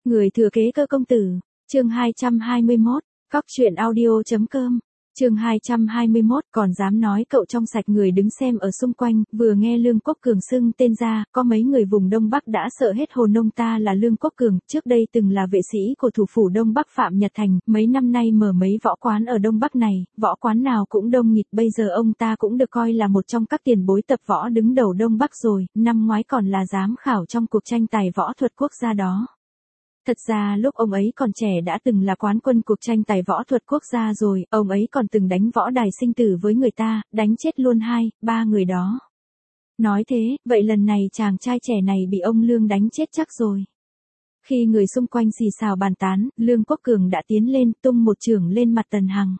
Người thừa kế cơ công tử, chương 221, cóc truyện audio.com, chương 221, còn dám nói cậu trong sạch. Người đứng xem ở xung quanh, vừa nghe Lương Quốc Cường xưng tên ra, có mấy người vùng Đông Bắc đã sợ hết hồn. Ông ta là Lương Quốc Cường, trước đây từng là vệ sĩ của thủ phủ Đông Bắc Phạm Nhật Thành, mấy năm nay mở mấy võ quán ở Đông Bắc này, võ quán nào cũng đông nghịt. Bây giờ ông ta cũng được coi là một trong các tiền bối tập võ đứng đầu Đông Bắc rồi, năm ngoái còn là giám khảo trong cuộc tranh tài võ thuật quốc gia đó. Thật ra lúc ông ấy còn trẻ đã từng là quán quân cuộc tranh tài võ thuật quốc gia rồi, ông ấy còn từng đánh võ đài sinh tử với người ta, đánh chết luôn 2-3 người đó. Nói thế, vậy lần này chàng trai trẻ này bị ông Lương đánh chết chắc rồi. Khi người xung quanh xì xào bàn tán, Lương Quốc Cường đã tiến lên tung một chưởng lên mặt Tần Hằng.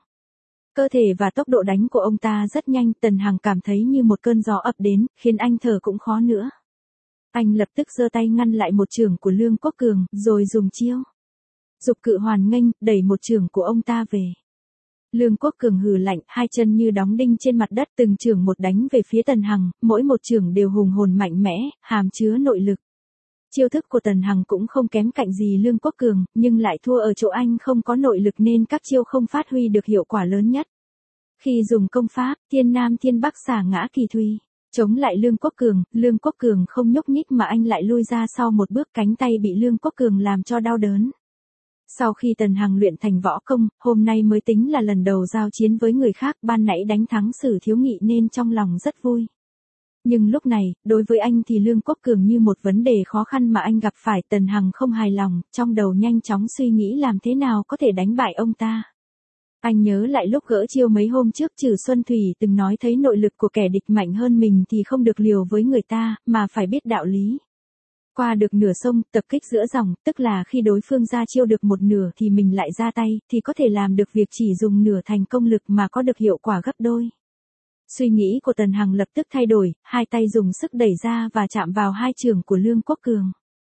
Cơ thể và tốc độ đánh của ông ta rất nhanh, Tần Hằng cảm thấy như một cơn gió ập đến, khiến anh thở cũng khó nữa. Anh lập tức giơ tay ngăn lại một chưởng của Lương Quốc Cường, rồi dùng chiêu dục cự hoàn nghênh, đẩy một chưởng của ông ta về. Lương Quốc Cường hừ lạnh, hai chân như đóng đinh trên mặt đất, từng chưởng một đánh về phía Tần Hằng, mỗi một chưởng đều hùng hồn mạnh mẽ, hàm chứa nội lực. Chiêu thức của Tần Hằng cũng không kém cạnh gì Lương Quốc Cường, nhưng lại thua ở chỗ anh không có nội lực nên các chiêu không phát huy được hiệu quả lớn nhất. Khi dùng công pháp, thiên nam thiên bắc xả ngã kỳ thùy, chống lại Lương Quốc Cường không nhúc nhích mà anh lại lui ra sau một bước, cánh tay bị Lương Quốc Cường làm cho đau đớn. Sau khi Tần Hằng luyện thành võ công, hôm nay mới tính là lần đầu giao chiến với người khác, ban nãy đánh thắng Sử Thiếu Nghị nên trong lòng rất vui. Nhưng lúc này, đối với anh thì Lương Quốc Cường như một vấn đề khó khăn mà anh gặp phải. Tần Hằng không hài lòng, trong đầu nhanh chóng suy nghĩ làm thế nào có thể đánh bại ông ta. Anh nhớ lại lúc gỡ chiêu mấy hôm trước, Trử Xuân Thủy từng nói thấy nội lực của kẻ địch mạnh hơn mình thì không được liều với người ta, mà phải biết đạo lý. Qua được nửa sông, tập kích giữa dòng, tức là khi đối phương ra chiêu được một nửa thì mình lại ra tay, thì có thể làm được việc chỉ dùng nửa thành công lực mà có được hiệu quả gấp đôi. Suy nghĩ của Tần Hằng lập tức thay đổi, hai tay dùng sức đẩy ra và chạm vào hai chưởng của Lương Quốc Cường.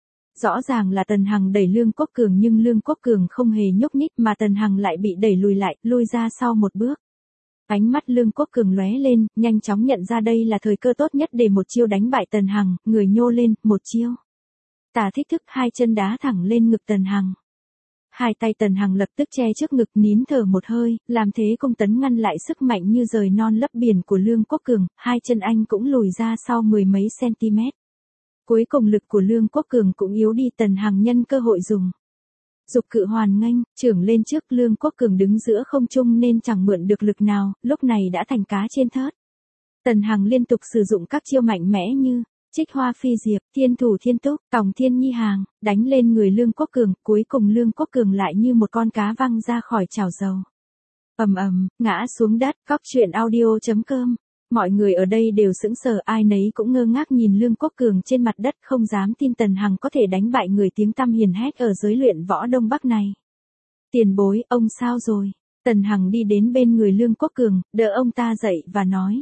Rõ ràng là Tần Hằng đẩy Lương Quốc Cường nhưng Lương Quốc Cường không hề nhúc nhích mà Tần Hằng lại bị đẩy lùi lại, lui ra sau một bước. Ánh mắt Lương Quốc Cường lóe lên, nhanh chóng nhận ra đây là thời cơ tốt nhất để một chiêu đánh bại Tần Hằng, người nhô lên, một chiêu. Tả thích thức, hai chân đá thẳng lên ngực Tần Hằng. Hai tay Tần Hằng lập tức che trước ngực, nín thở một hơi, làm thế công tấn ngăn lại sức mạnh như rời non lấp biển của Lương Quốc Cường, hai chân anh cũng lùi ra sau mười mấy cm. Cuối cùng lực của Lương Quốc Cường cũng yếu đi, Tần Hằng nhân cơ hội dùng dục cự hoàn nghênh, chưởng lên trước. Lương Quốc Cường đứng giữa không trung nên chẳng mượn được lực nào, lúc này đã thành cá trên thớt. Tần Hằng liên tục sử dụng các chiêu mạnh mẽ như Trích Hoa Phi Diệp, Thiên Thủ Thiên Túc, Còng Thiên Nhi Hàng, đánh lên người Lương Quốc Cường, cuối cùng Lương Quốc Cường lại như một con cá văng ra khỏi chảo dầu. Ầm ầm, ngã xuống đất. Cóc truyện audio.com. Mọi người ở đây đều sững sờ, ai nấy cũng ngơ ngác nhìn Lương Quốc Cường trên mặt đất, không dám tin Tần Hằng có thể đánh bại người tiếng tăm hiền hét ở giới luyện võ Đông Bắc này. Tiền bối, ông sao rồi? Tần Hằng đi đến bên người Lương Quốc Cường, đỡ ông ta dậy và nói.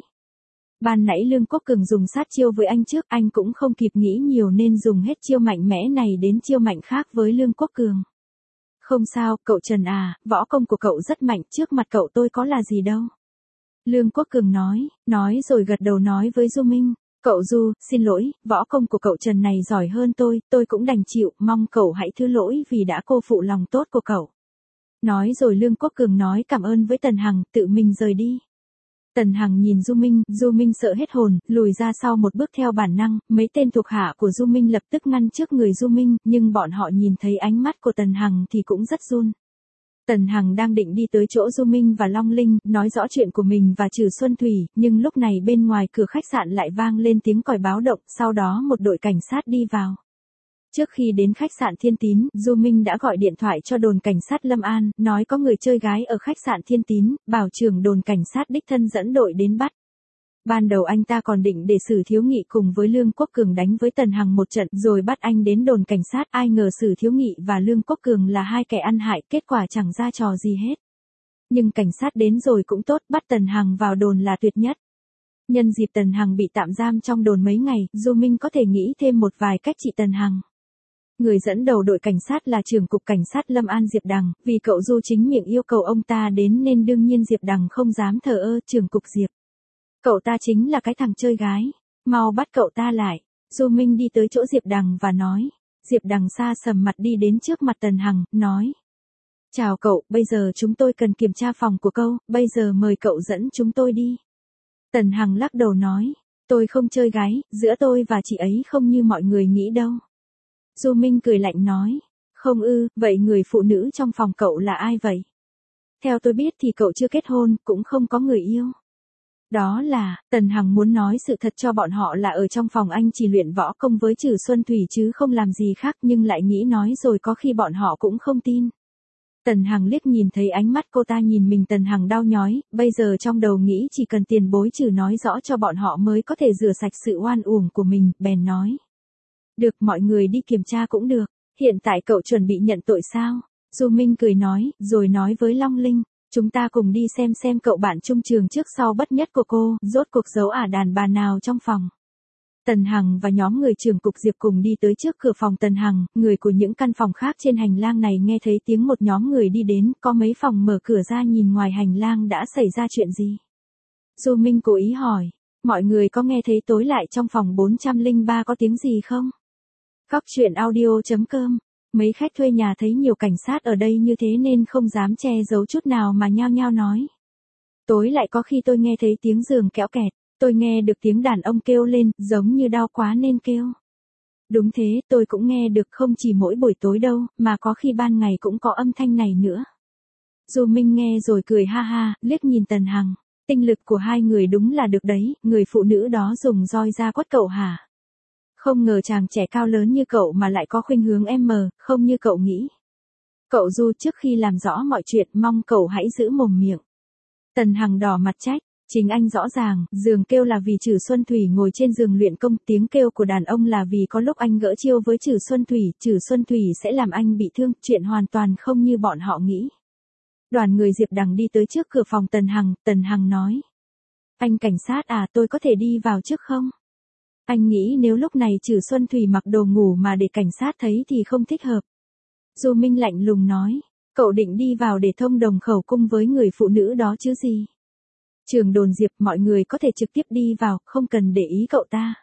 Ban nãy Lương Quốc Cường dùng sát chiêu với anh trước, anh cũng không kịp nghĩ nhiều nên dùng hết chiêu mạnh mẽ này đến chiêu mạnh khác với Lương Quốc Cường. Không sao, cậu Trần à, võ công của cậu rất mạnh, trước mặt cậu tôi có là gì đâu. Lương Quốc Cường nói rồi gật đầu nói với Du Minh. Cậu Du, xin lỗi, võ công của cậu Trần này giỏi hơn tôi cũng đành chịu, mong cậu hãy thứ lỗi vì đã cô phụ lòng tốt của cậu. Nói rồi Lương Quốc Cường nói cảm ơn với Tần Hằng, tự mình rời đi. Tần Hằng nhìn Du Minh sợ hết hồn, lùi ra sau một bước theo bản năng, mấy tên thuộc hạ của Du Minh lập tức ngăn trước người Du Minh, nhưng bọn họ nhìn thấy ánh mắt của Tần Hằng thì cũng rất run. Tần Hằng đang định đi tới chỗ Du Minh và Long Linh, nói rõ chuyện của mình và Trử Xuân Thủy, nhưng lúc này bên ngoài cửa khách sạn lại vang lên tiếng còi báo động, sau đó một đội cảnh sát đi vào. Trước khi đến khách sạn Thiên Tín, Du Minh đã gọi điện thoại cho đồn cảnh sát Lâm An, nói có người chơi gái ở khách sạn Thiên Tín, bảo trưởng đồn cảnh sát đích thân dẫn đội đến bắt. Ban đầu anh ta còn định để Sử Thiếu Nghị cùng với Lương Quốc Cường đánh với Tần Hằng một trận rồi bắt anh đến đồn cảnh sát, ai ngờ Sử Thiếu Nghị và Lương Quốc Cường là hai kẻ ăn hại, kết quả chẳng ra trò gì hết. Nhưng cảnh sát đến rồi cũng tốt, bắt Tần Hằng vào đồn là tuyệt nhất. Nhân dịp Tần Hằng bị tạm giam trong đồn mấy ngày, Du Minh có thể nghĩ thêm một vài cách trị Tần Hằng. Người dẫn đầu đội cảnh sát là trưởng cục cảnh sát Lâm An Diệp Đằng, vì cậu Du chính miệng yêu cầu ông ta đến nên đương nhiên Diệp Đằng không dám thờ ơ. Trưởng cục Diệp, cậu ta chính là cái thằng chơi gái, mau bắt cậu ta lại. Du Minh đi tới chỗ Diệp Đằng và nói, Diệp Đằng xa sầm mặt đi đến trước mặt Tần Hằng, nói. Chào cậu, bây giờ chúng tôi cần kiểm tra phòng của cậu, bây giờ mời cậu dẫn chúng tôi đi. Tần Hằng lắc đầu nói, tôi không chơi gái, giữa tôi và chị ấy không như mọi người nghĩ đâu. Du Minh cười lạnh nói, không ư, vậy người phụ nữ trong phòng cậu là ai vậy? Theo tôi biết thì cậu chưa kết hôn, cũng không có người yêu. Đó là, Tần Hằng muốn nói sự thật cho bọn họ là ở trong phòng anh chỉ luyện võ công với Trử Xuân Thủy chứ không làm gì khác, nhưng lại nghĩ nói rồi có khi bọn họ cũng không tin. Tần Hằng liếc nhìn thấy ánh mắt cô ta nhìn mình, Tần Hằng đau nhói, bây giờ trong đầu nghĩ chỉ cần tiền bối Trừ nói rõ cho bọn họ mới có thể rửa sạch sự oan uổng của mình, bèn nói. Được, mọi người đi kiểm tra cũng được, hiện tại cậu chuẩn bị nhận tội sao? Du Minh cười nói, rồi nói với Long Linh, chúng ta cùng đi xem cậu bạn chung trường trước sau bất nhất của cô, rốt cuộc giấu đàn bà nào trong phòng. Tần Hằng và nhóm người trưởng cục Diệp cùng đi tới trước cửa phòng Tần Hằng, người của những căn phòng khác trên hành lang này nghe thấy tiếng một nhóm người đi đến, có mấy phòng mở cửa ra nhìn ngoài hành lang đã xảy ra chuyện gì. Du Minh cố ý hỏi, mọi người có nghe thấy tối lại trong phòng 403 có tiếng gì không? Cóc truyện audio.com. Mấy khách thuê nhà thấy nhiều cảnh sát ở đây như thế nên không dám che giấu chút nào mà nhao nhao nói. Tối lại có khi tôi nghe thấy tiếng giường kéo kẹt, tôi nghe được tiếng đàn ông kêu lên, giống như đau quá nên kêu. Đúng thế, tôi cũng nghe được, không chỉ mỗi buổi tối đâu, mà có khi ban ngày cũng có âm thanh này nữa. Du Minh nghe rồi cười ha ha, liếc nhìn Tần Hằng. Tinh lực của hai người đúng là được đấy, người phụ nữ đó dùng roi ra quất cậu hả? Không ngờ chàng trẻ cao lớn như cậu mà lại có khuynh hướng không như cậu nghĩ. Cậu Du, trước khi làm rõ mọi chuyện mong cậu hãy giữ mồm miệng. Tần Hằng đỏ mặt trách, chính anh rõ ràng, giường kêu là vì Trử Xuân Thủy ngồi trên giường luyện công, tiếng kêu của đàn ông là vì có lúc anh gỡ chiêu với Trử Xuân Thủy sẽ làm anh bị thương, chuyện hoàn toàn không như bọn họ nghĩ. Đoàn người Diệp Đằng đi tới trước cửa phòng Tần Hằng nói. Anh cảnh sát à, tôi có thể đi vào trước không? Anh nghĩ nếu lúc này Trử Xuân Thủy mặc đồ ngủ mà để cảnh sát thấy thì không thích hợp. Du Minh lạnh lùng nói, cậu định đi vào để thông đồng khẩu cung với người phụ nữ đó chứ gì? Trường đồn Diệp, mọi người có thể trực tiếp đi vào, không cần để ý cậu ta.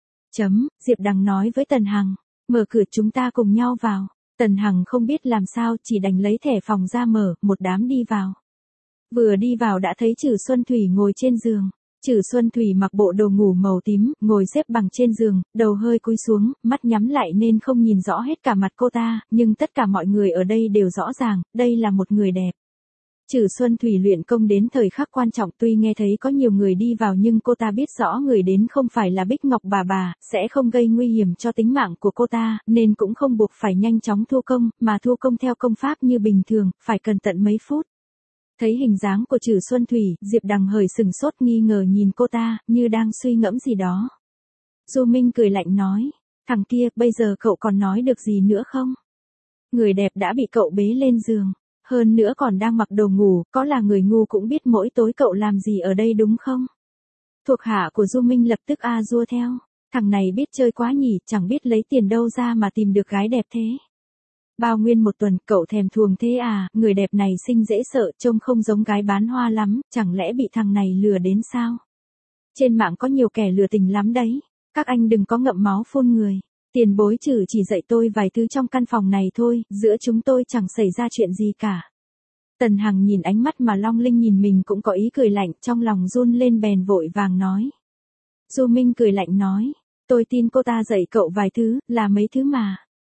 Diệp Đằng nói với Tần Hằng, mở cửa chúng ta cùng nhau vào. Tần Hằng không biết làm sao, chỉ đành lấy thẻ phòng ra mở, một đám đi vào. Vừa đi vào đã thấy Trử Xuân Thủy ngồi trên giường. Trử Xuân Thủy mặc bộ đồ ngủ màu tím, ngồi xếp bằng trên giường, đầu hơi cúi xuống, mắt nhắm lại nên không nhìn rõ hết cả mặt cô ta, nhưng tất cả mọi người ở đây đều rõ ràng, đây là một người đẹp. Trử Xuân Thủy luyện công đến thời khắc quan trọng, tuy nghe thấy có nhiều người đi vào nhưng cô ta biết rõ người đến không phải là Bích Ngọc bà, sẽ không gây nguy hiểm cho tính mạng của cô ta, nên cũng không buộc phải nhanh chóng thu công, mà thu công theo công pháp như bình thường, phải cần tận mấy phút. Thấy hình dáng của Trử Xuân Thủy, Diệp Đằng hơi sừng sốt nghi ngờ nhìn cô ta, như đang suy ngẫm gì đó. Du Minh cười lạnh nói, thằng kia, bây giờ cậu còn nói được gì nữa không? Người đẹp đã bị cậu bế lên giường, hơn nữa còn đang mặc đồ ngủ, có là người ngu cũng biết mỗi tối cậu làm gì ở đây đúng không? Thuộc hạ của Du Minh lập tức dua theo, thằng này biết chơi quá nhỉ, chẳng biết lấy tiền đâu ra mà tìm được gái đẹp thế. Bao nguyên một tuần, cậu thèm thuồng thế à, người đẹp này xinh dễ sợ, trông không giống gái bán hoa lắm, chẳng lẽ bị thằng này lừa đến sao? Trên mạng có nhiều kẻ lừa tình lắm đấy, các anh đừng có ngậm máu phun người. Tiền bối Trử chỉ dạy tôi vài thứ trong căn phòng này thôi, giữa chúng tôi chẳng xảy ra chuyện gì cả. Tần Hằng nhìn ánh mắt mà Long Linh nhìn mình cũng có ý cười lạnh, trong lòng run lên bèn vội vàng nói. Du Minh cười lạnh nói, tôi tin cô ta dạy cậu vài thứ, là mấy thứ mà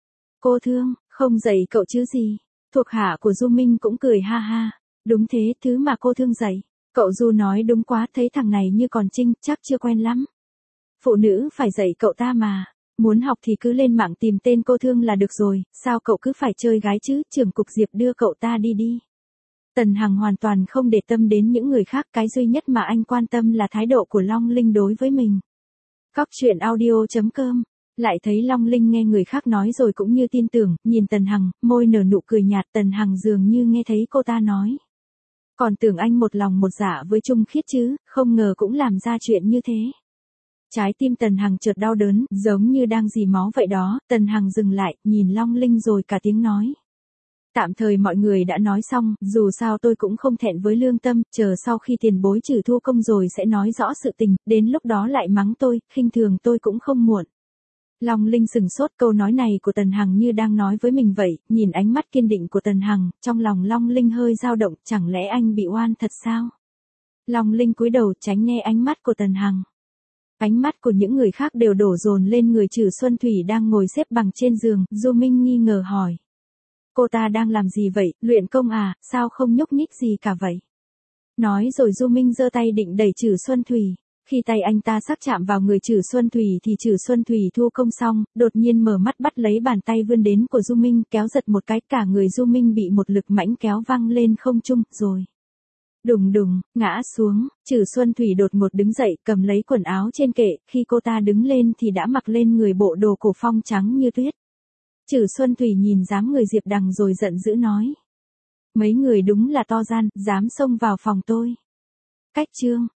cô thương, không dạy cậu chứ gì. Thuộc hạ của Du Minh cũng cười ha ha, đúng thế, thứ mà cô thương dạy. Cậu Du nói đúng quá, thấy thằng này như còn trinh, chắc chưa quen lắm. Phụ nữ phải dạy cậu ta mà. Muốn học thì cứ lên mạng tìm tên cô thương là được rồi, sao cậu cứ phải chơi gái chứ, trưởng cục Diệp đưa cậu ta đi. Tần Hằng hoàn toàn không để tâm đến những người khác, cái duy nhất mà anh quan tâm là thái độ của Long Linh đối với mình. Cóc truyện audio.com. Lại thấy Long Linh nghe người khác nói rồi cũng như tin tưởng, nhìn Tần Hằng, môi nở nụ cười nhạt. Tần Hằng dường như nghe thấy cô ta nói. Còn tưởng anh một lòng một dạ với Trung Khiết chứ, không ngờ cũng làm ra chuyện như thế. Trái tim Tần Hằng chợt đau đớn, giống như đang rỉ máu vậy đó. Tần Hằng dừng lại, nhìn Long Linh rồi cả tiếng nói. Tạm thời mọi người đã nói xong, dù sao tôi cũng không thẹn với lương tâm, chờ sau khi tiền bối Trử thu công rồi sẽ nói rõ sự tình, đến lúc đó lại mắng tôi, khinh thường tôi cũng không muộn. Long Linh sừng sốt, câu nói này của Tần Hằng như đang nói với mình vậy, nhìn ánh mắt kiên định của Tần Hằng, trong lòng Long Linh hơi dao động, chẳng lẽ anh bị oan thật sao? Long Linh cúi đầu tránh né ánh mắt của Tần Hằng. Ánh mắt của những người khác đều đổ dồn lên người Trử Xuân Thủy đang ngồi xếp bằng trên giường, Du Minh nghi ngờ hỏi. Cô ta đang làm gì vậy, luyện công à, sao không nhúc nhích gì cả vậy? Nói rồi Du Minh giơ tay định đẩy Trử Xuân Thủy. Khi tay anh ta sắp chạm vào người Trử Xuân Thủy thì Trử Xuân Thủy thu công xong, đột nhiên mở mắt bắt lấy bàn tay vươn đến của Du Minh, kéo giật một cái, cả người Du Minh bị một lực mãnh kéo văng lên không trung, rồi đùng đùng, ngã xuống. Trử Xuân Thủy đột ngột đứng dậy, cầm lấy quần áo trên kệ, khi cô ta đứng lên thì đã mặc lên người bộ đồ cổ phong trắng như tuyết. Trử Xuân Thủy nhìn dáng người Diệp Đằng rồi giận dữ nói. Mấy người đúng là to gan, dám xông vào phòng tôi. Cách chương